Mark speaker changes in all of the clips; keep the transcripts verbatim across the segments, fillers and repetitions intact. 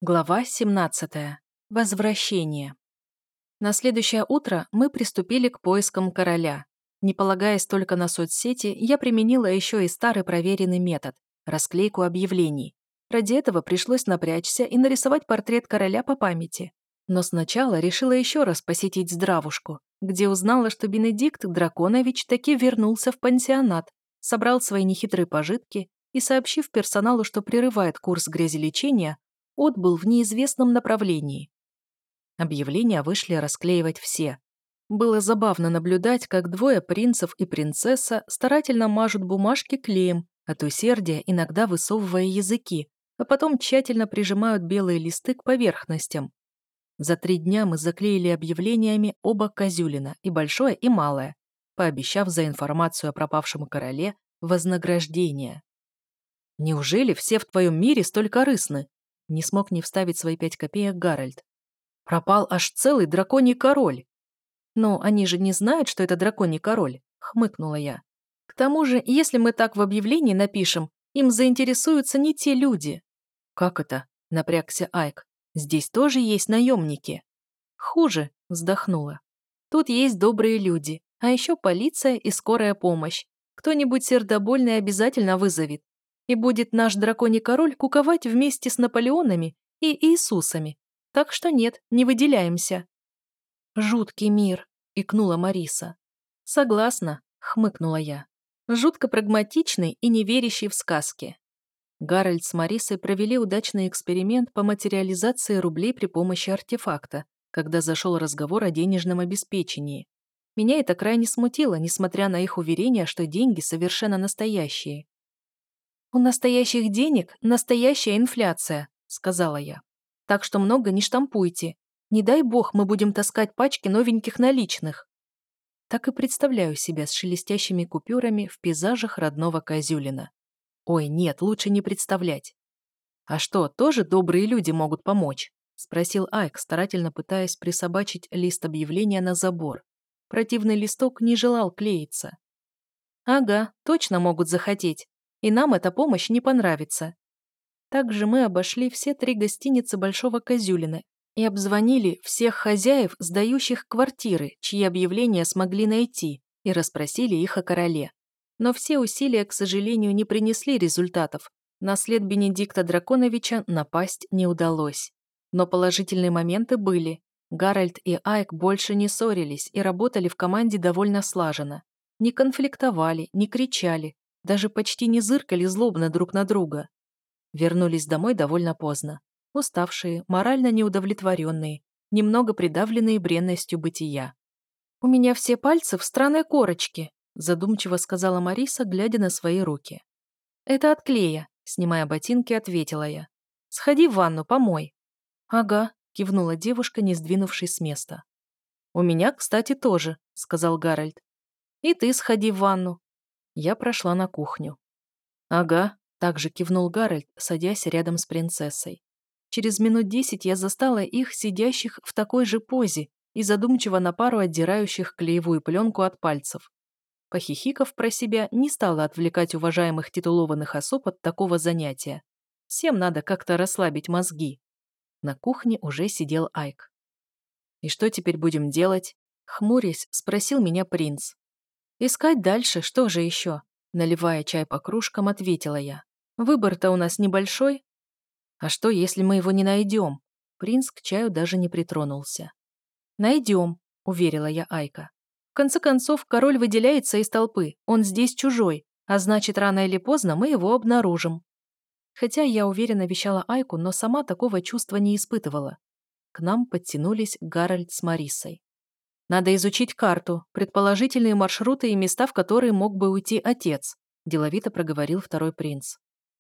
Speaker 1: Глава семнадцатая. Возвращение. На следующее утро мы приступили к поискам короля. Не полагаясь только на соцсети, я применила еще и старый проверенный метод – расклейку объявлений. Ради этого пришлось напрячься и нарисовать портрет короля по памяти. Но сначала решила еще раз посетить здравушку, где узнала, что Бенедикт Драконович таки вернулся в пансионат, собрал свои нехитрые пожитки и, сообщив персоналу, что прерывает курс грязелечения, отбыл в неизвестном направлении. Объявления вышли расклеивать все. Было забавно наблюдать, как двое принцев и принцесса старательно мажут бумажки клеем, от усердия иногда высовывая языки, а потом тщательно прижимают белые листы к поверхностям. За три дня мы заклеили объявлениями оба Козюлина, и большое, и малое, пообещав за информацию о пропавшем короле вознаграждение. «Неужели все в твоем мире столь корыстны?» Не смог не вставить свои пять копеек Гарольд. Пропал аж целый драконий король. «Но они же не знают, что это драконий король», — хмыкнула я. «К тому же, если мы так в объявлении напишем, им заинтересуются не те люди». «Как это?» — напрягся Айк. «Здесь тоже есть наемники». «Хуже», — вздохнула. «Тут есть добрые люди, а еще полиция и скорая помощь. Кто-нибудь сердобольный обязательно вызовет. И будет наш драконий король куковать вместе с Наполеонами и Иисусами. Так что нет, не выделяемся». «Жуткий мир», — икнула Мариса. «Согласна», — хмыкнула я. «Жутко прагматичный и не верящий в сказки». Гарольд с Марисой провели удачный эксперимент по материализации рублей при помощи артефакта, когда зашел разговор о денежном обеспечении. Меня это крайне смутило, несмотря на их уверение, что деньги совершенно настоящие. «У настоящих денег настоящая инфляция», — сказала я. «Так что много не штампуйте. Не дай бог мы будем таскать пачки новеньких наличных». Так и представляю себя с шелестящими купюрами в пейзажах родного Козюлина. Ой, нет, лучше не представлять. «А что, тоже добрые люди могут помочь?» — спросил Айк, старательно пытаясь присобачить лист объявления на забор. Противный листок не желал клеиться. «Ага, точно могут захотеть. И нам эта помощь не понравится». Также мы обошли все три гостиницы Большого Козюлина и обзвонили всех хозяев, сдающих квартиры, чьи объявления смогли найти, и расспросили их о короле. Но все усилия, к сожалению, не принесли результатов. На след Бенедикта Драконовича напасть не удалось. Но положительные моменты были. Гарольд и Айк больше не ссорились и работали в команде довольно слаженно. Не конфликтовали, не кричали, даже почти не зыркали злобно друг на друга. Вернулись домой довольно поздно. Уставшие, морально неудовлетворенные, немного придавленные бренностью бытия. «У меня все пальцы в странной корочке», задумчиво сказала Мариса, глядя на свои руки. «Это от клея», снимая ботинки, ответила я. «Сходи в ванну, помой». «Ага», кивнула девушка, не сдвинувшись с места. «У меня, кстати, тоже», сказал Гарольд. «И ты сходи в ванну». Я прошла на кухню. «Ага», также кивнул Гарольд, садясь рядом с принцессой. Через минут десять я застала их, сидящих в такой же позе и задумчиво на пару отдирающих клеевую пленку от пальцев. Похихикав про себя, не стала отвлекать уважаемых титулованных особ от такого занятия. Всем надо как-то расслабить мозги. На кухне уже сидел Айк. «И что теперь будем делать?» Хмурясь, спросил меня принц. «Искать дальше, что же еще?» Наливая чай по кружкам, ответила я. «Выбор-то у нас небольшой». «А что, если мы его не найдем?» Принц к чаю даже не притронулся. «Найдем», — уверила я Айка. «В конце концов, король выделяется из толпы, он здесь чужой, а значит, рано или поздно мы его обнаружим». Хотя я уверенно вещала Айку, но сама такого чувства не испытывала. К нам подтянулись Гарольд с Марисой. «Надо изучить карту, предположительные маршруты и места, в которые мог бы уйти отец», деловито проговорил второй принц.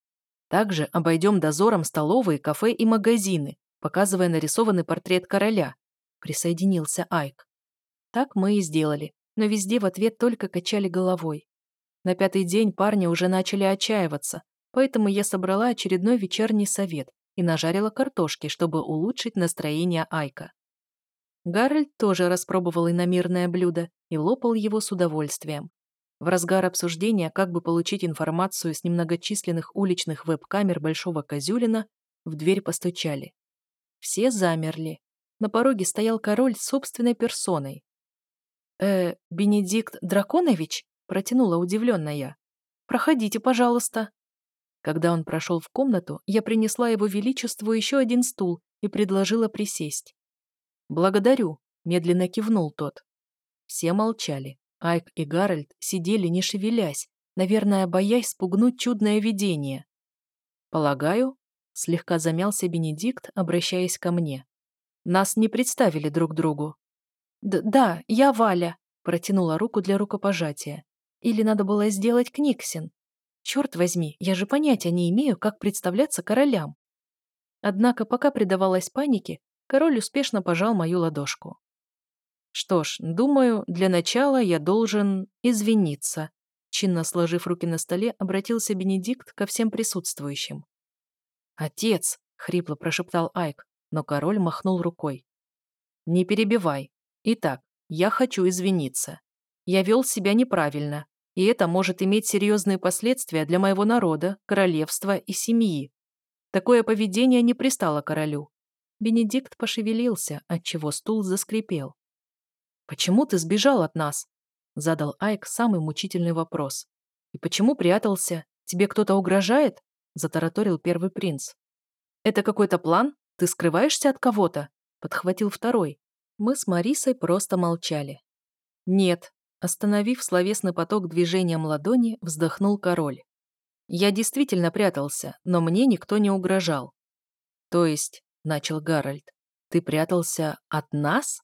Speaker 1: «Также обойдем дозором столовые, кафе и магазины, показывая нарисованный портрет короля», присоединился Айк. Так мы и сделали, но везде в ответ только качали головой. На пятый день парни уже начали отчаиваться, поэтому я собрала очередной вечерний совет и нажарила картошки, чтобы улучшить настроение Айка. Гарольд тоже распробовал иномирное блюдо и лопал его с удовольствием. В разгар обсуждения, как бы получить информацию с немногочисленных уличных веб-камер Большого Козюлина, в дверь постучали. Все замерли. На пороге стоял король собственной персоной. «Э, Бенедикт Драконович?» – протянула удивленно я. «Проходите, пожалуйста». Когда он прошел в комнату, я принесла его величеству еще один стул и предложила присесть. «Благодарю», – медленно кивнул тот. Все молчали. Айк и Гарольд сидели, не шевелясь, наверное, боясь спугнуть чудное видение. «Полагаю», – слегка замялся Бенедикт, обращаясь ко мне. «Нас не представили друг другу». Д «Да, я Валя», – протянула руку для рукопожатия. «Или надо было сделать Книксин? Черт возьми, я же понятия не имею, как представляться королям». Однако, пока предавалась панике, король успешно пожал мою ладошку. «Что ж, думаю, для начала я должен извиниться», чинно сложив руки на столе, обратился Бенедикт ко всем присутствующим. «Отец!» — хрипло прошептал Айк, но король махнул рукой. «Не перебивай. Итак, я хочу извиниться. Я вел себя неправильно, и это может иметь серьезные последствия для моего народа, королевства и семьи. Такое поведение не пристало королю». Бенедикт пошевелился, отчего стул заскрипел. «Почему ты сбежал от нас?» — задал Айк самый мучительный вопрос. «И почему прятался? Тебе кто-то угрожает?» — затараторил первый принц. «Это какой-то план? Ты скрываешься от кого-то?» — подхватил второй. Мы с Марисой просто молчали. «Нет», — остановив словесный поток движением ладони, вздохнул король. «Я действительно прятался, но мне никто не угрожал». «То есть», — начал Гарольд, — «ты прятался от нас?»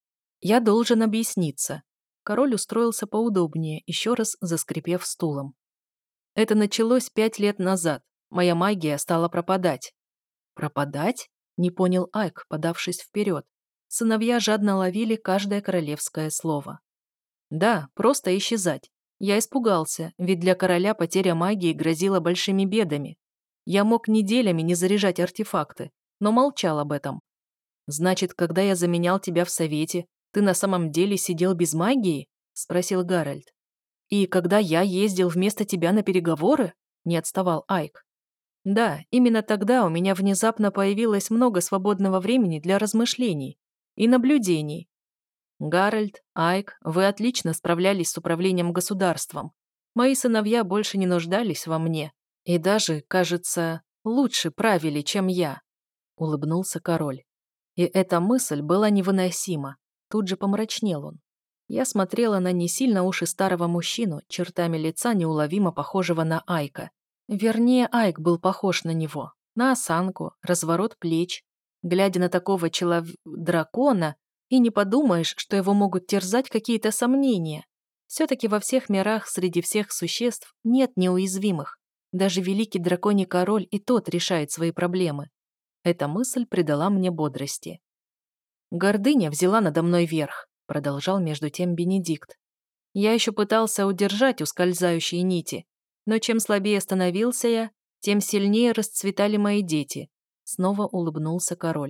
Speaker 1: «Я должен объясниться». Король устроился поудобнее, еще раз заскрипев стулом. «Это началось пять лет назад. Моя магия стала пропадать». «Пропадать?» — не понял Айк, подавшись вперед. Сыновья жадно ловили каждое королевское слово. «Да, просто исчезать. Я испугался, ведь для короля потеря магии грозила большими бедами. Я мог неделями не заряжать артефакты, но молчал об этом. Значит, когда я заменял тебя в совете, ты на самом деле сидел без магии?» — спросил Гарольд. «И когда я ездил вместо тебя на переговоры?» — не отставал Айк. «Да, именно тогда у меня внезапно появилось много свободного времени для размышлений и наблюдений. Гарольд, Айк, вы отлично справлялись с управлением государством. Мои сыновья больше не нуждались во мне и даже, кажется, лучше правили, чем я», — улыбнулся король. И эта мысль была невыносима. Тут же помрачнел он. Я смотрела на не сильно уж и старого мужчину, чертами лица неуловимо похожего на Айка. Вернее, Айк был похож на него. На осанку, разворот плеч. Глядя на такого человека-дракона, и не подумаешь, что его могут терзать какие-то сомнения. Все-таки во всех мирах среди всех существ нет неуязвимых. Даже великий драконий король и тот решает свои проблемы. Эта мысль придала мне бодрости. «Гордыня взяла надо мной верх», — продолжал между тем Бенедикт. «Я еще пытался удержать ускользающие нити, но чем слабее становился я, тем сильнее расцветали мои дети», — снова улыбнулся король.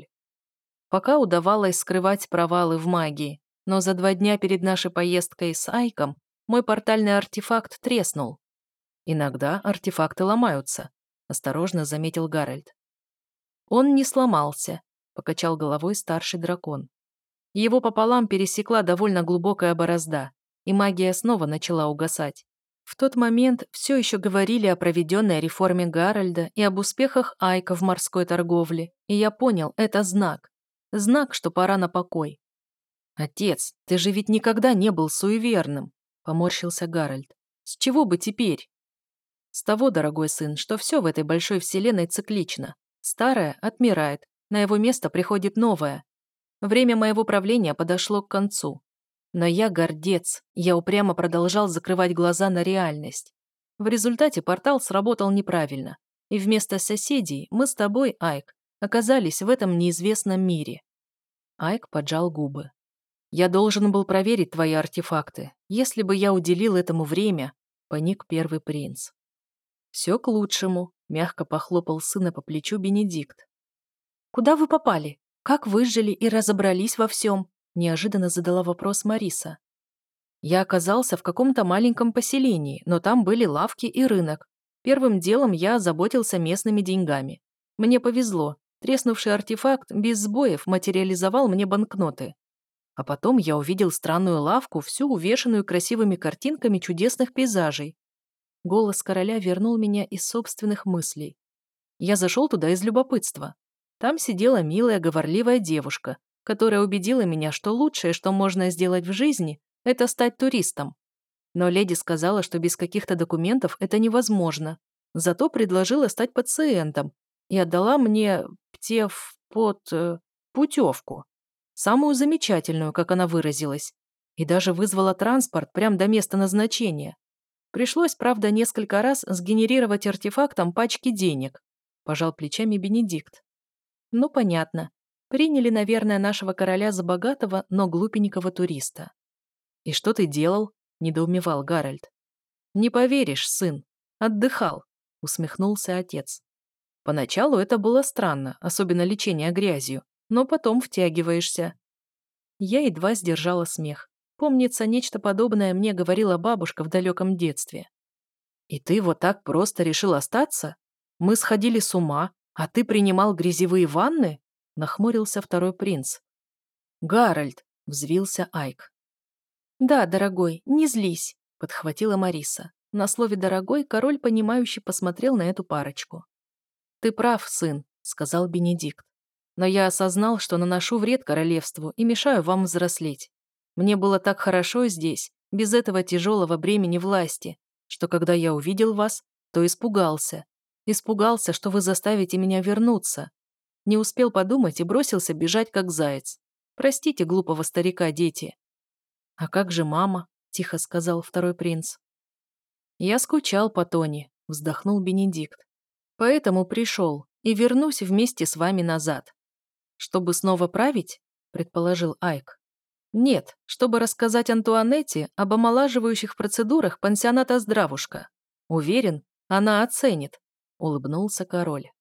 Speaker 1: «Пока удавалось скрывать провалы в магии, но за два дня перед нашей поездкой с Айком мой портальный артефакт треснул». «Иногда артефакты ломаются», — осторожно заметил Гарольд. «Он не сломался», — покачал головой старший дракон. Его пополам пересекла довольно глубокая борозда, и магия снова начала угасать. В тот момент все еще говорили о проведенной реформе Гарольда и об успехах Айка в морской торговле, и я понял, это знак. Знак, что пора на покой. «Отец, ты же ведь никогда не был суеверным», — поморщился Гарольд. «С чего бы теперь?» «С того, дорогой сын, что все в этой большой вселенной циклично. Старое отмирает, на его место приходит новое. Время моего правления подошло к концу. Но я гордец, я упрямо продолжал закрывать глаза на реальность. В результате портал сработал неправильно, и вместо соседей мы с тобой, Айк, оказались в этом неизвестном мире». Айк поджал губы. «Я должен был проверить твои артефакты. Если бы я уделил этому время», — поник первый принц. «Все к лучшему», — мягко похлопал сына по плечу Бенедикт. «Куда вы попали? Как выжили и разобрались во всем?» — неожиданно задала вопрос Мариса. «Я оказался в каком-то маленьком поселении, но там были лавки и рынок. Первым делом я озаботился местными деньгами. Мне повезло. треснувший артефакт без сбоев материализовал мне банкноты. А потом я увидел странную лавку, всю увешанную красивыми картинками чудесных пейзажей. Голос короля вернул меня из собственных мыслей. Я зашел туда из любопытства. Там сидела милая, говорливая девушка, которая убедила меня, что лучшее, что можно сделать в жизни, это стать туристом. Но леди сказала, что без каких-то документов это невозможно. Зато предложила стать пациентом и отдала мне птев под э, путевку. Самую замечательную, как она выразилась. И даже вызвала транспорт прямо до места назначения. Пришлось, правда, несколько раз сгенерировать артефактом пачки денег. Пожал плечами Бенедикт. Ну, понятно. Приняли, наверное, нашего короля за богатого, но глупенького туриста. «И что ты делал?» – недоумевал Гарольд. «Не поверишь, сын. Отдыхал», – усмехнулся отец. «Поначалу это было странно, особенно лечение грязью, но потом втягиваешься». Я едва сдержала смех. Помнится, нечто подобное мне говорила бабушка в далеком детстве. «И ты вот так просто решил остаться? Мы сходили с ума, а ты принимал грязевые ванны?» – нахмурился второй принц. «Гарольд!» – взвился Айк. «Да, дорогой, не злись», – подхватила Мариса. На слове «дорогой» король, понимающе посмотрел на эту парочку. «Ты прав, сын», – сказал Бенедикт. «Но я осознал, что наношу вред королевству и мешаю вам взрослеть. Мне было так хорошо здесь, без этого тяжелого бремени власти, что когда я увидел вас, то испугался. Испугался, что вы заставите меня вернуться. Не успел подумать и бросился бежать, как заяц. Простите глупого старика, дети». «А как же мама?» – тихо сказал второй принц. «Я скучал по Тони», – вздохнул Бенедикт. «Поэтому пришел и вернусь вместе с вами назад». «Чтобы снова править?» – предположил Айк. «Нет, чтобы рассказать Антуанетте об омолаживающих процедурах пансионата «Здравушка». Уверен, она оценит», – улыбнулся король.